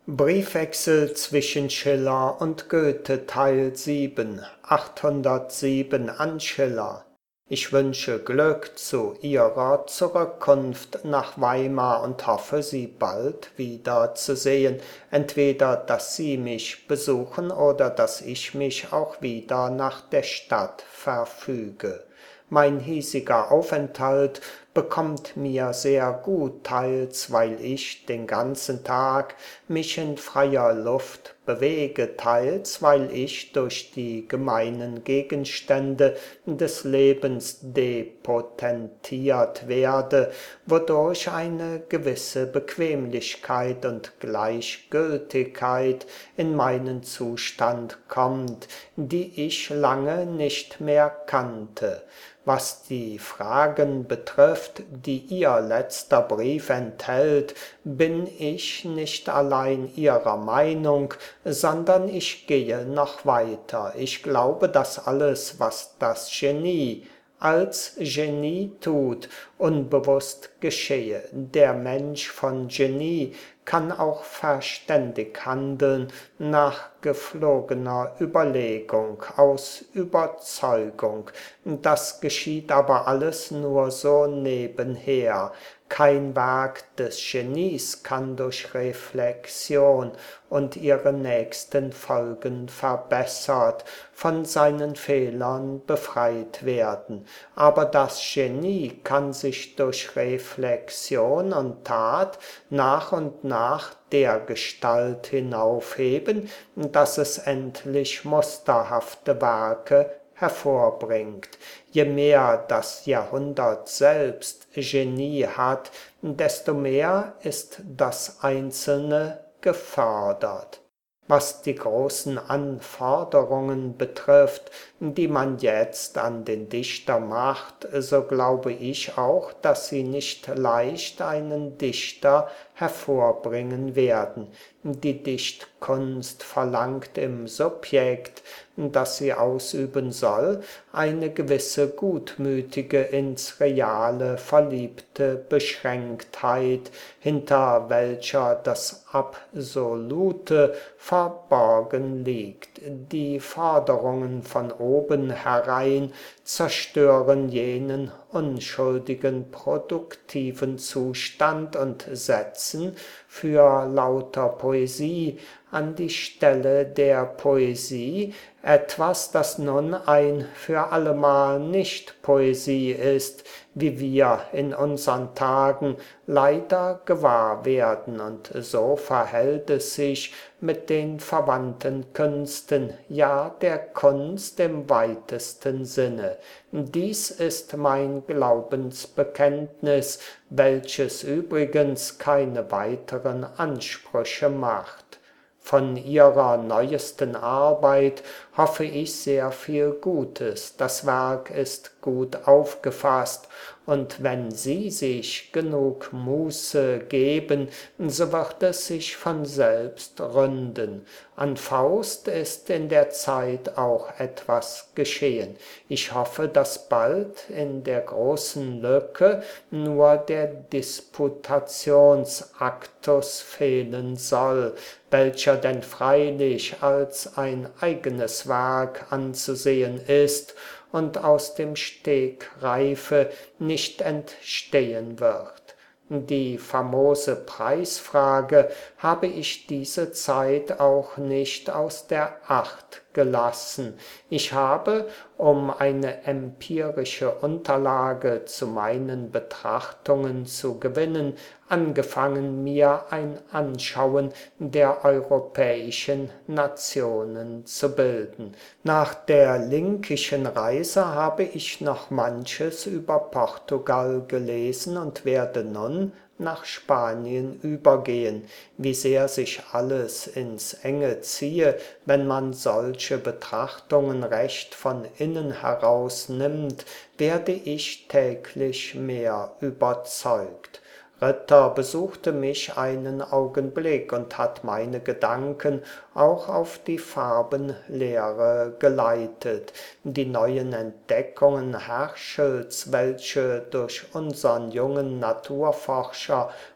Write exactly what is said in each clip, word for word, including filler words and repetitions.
Briefwechsel zwischen Schiller und Goethe Teil sieben, achthundertsieben an Schiller. Ich wünsche Glück zu Ihrer Zurückkunft nach Weimar und hoffe, Sie bald wieder zu sehen, entweder dass Sie mich besuchen oder dass ich mich auch wieder nach der Stadt verfüge. Mein hiesiger Aufenthalt bekommt mir sehr gut, teils weil ich den ganzen Tag mich in freier Luft bewege, teils weil ich durch die gemeinen Gegenstände des Lebens depotentiert werde, wodurch eine gewisse Bequemlichkeit und Gleichgültigkeit in meinen Zustand kommt, die ich lange nicht mehr kannte. Was die Fragen betrifft, die Ihr letzter Brief enthält, bin ich nicht allein Ihrer Meinung, sondern ich gehe noch weiter. Ich glaube, dass alles, was das Genie als Genie tut, unbewusst geschehe. Der Mensch von Genie kann auch verständig handeln, nach gepflogener Überlegung, aus Überzeugung. Das geschieht aber alles nur so nebenher. Kein Werk des Genies kann durch Reflexion und ihre nächsten Folgen verbessert, von seinen Fehlern befreit werden. Aber das Genie kann sich durch Reflexion und Tat nach und nach dergestalt hinaufheben, dass es endlich musterhafte Werke hervorbringt. Je mehr das Jahrhundert selbst Genie hat, desto mehr ist das Einzelne gefördert. Was die großen Anforderungen betrifft, die man jetzt an den Dichter macht, so glaube ich auch, dass sie nicht leicht einen Dichter hervorbringen werden. Die Dichtkunst verlangt im Subjekt, das sie ausüben soll, eine gewisse gutmütige, ins Reale verliebte Beschränktheit, hinter welcher das Absolute verborgen liegt. Die Forderungen von oben herein zerstören jenen unschuldigen produktiven Zustand und setzen für lauter Poesie an die Stelle der Poesie etwas, das nun ein für allemal nicht Poesie ist, wie wir in unseren Tagen leider gewahr werden, und so verhält es sich mit den verwandten Künsten, ja der Kunst im weitesten Sinne. Dies ist mein Glaubensbekenntnis, welches übrigens keine weiteren Ansprüche macht. Von Ihrer neuesten Arbeit hoffe ich sehr viel Gutes. Das Werk ist gut aufgefasst, und wenn Sie sich genug Muße geben, so wird es sich von selbst ründen. An Faust ist in der Zeit auch etwas geschehen. Ich hoffe, dass bald in der großen Lücke nur der Disputationsaktus fehlen soll, welcher denn freilich als ein eigenes Werk anzusehen ist und aus dem Stegreife nicht entstehen wird. Die famose Preisfrage habe ich diese Zeit auch nicht aus der Acht gelassen. Ich habe, um eine empirische Unterlage zu meinen Betrachtungen zu gewinnen, angefangen, mir ein Anschauen der europäischen Nationen zu bilden. Nach der linkischen Reise habe ich noch manches über Portugal gelesen und werde nun nach Spanien übergehen. Wie sehr sich alles ins Enge ziehe, wenn man solche Betrachtungen recht von innen heraus nimmt, werde ich täglich mehr überzeugt. Ritter besuchte mich einen Augenblick und hat meine Gedanken auch auf die Farbenlehre geleitet. Die neuen Entdeckungen Herschels, welche durch unsern jungen Naturforscher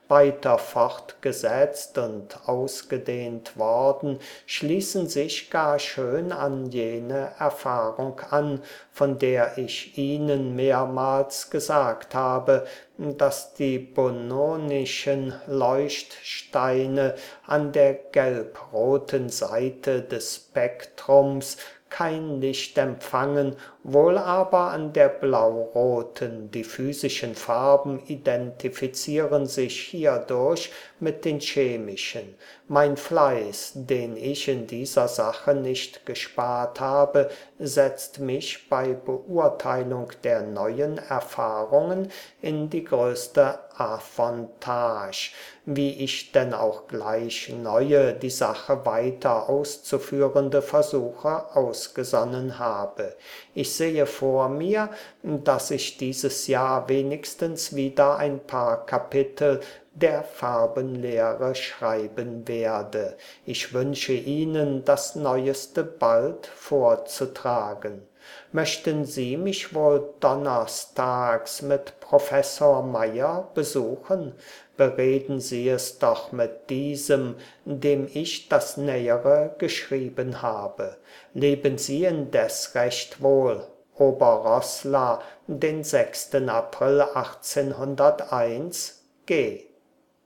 weiter fortgesetzt und ausgedehnt worden, schließen sich gar schön an jene Erfahrung an, von der ich Ihnen mehrmals gesagt habe, dass die bononischen Leuchtsteine an der gelb-roten Seite des Spektrums kein Licht empfangen, wohl aber an der blau-roten. Die physischen Farben identifizieren sich hierdurch mit den chemischen. Mein Fleiß, den ich in dieser Sache nicht gespart habe, setzt mich bei Beurteilung der neuen Erfahrungen in die größte Avantage, wie ich denn auch gleich neue, die Sache weiter auszuführende Versuche ausgesonnen habe. Ich sehe vor mir, dass ich dieses Jahr wenigstens wieder ein paar Kapitel der Farbenlehre schreiben werde. Ich wünsche Ihnen, das Neueste bald vorzutragen. Möchten Sie mich wohl donnerstags mit Professor Meyer besuchen? Bereden Sie es doch mit diesem, dem ich das Nähere geschrieben habe. Leben Sie indes recht wohl. Oberroßla, den sechsten April achtzehnhunderteins, G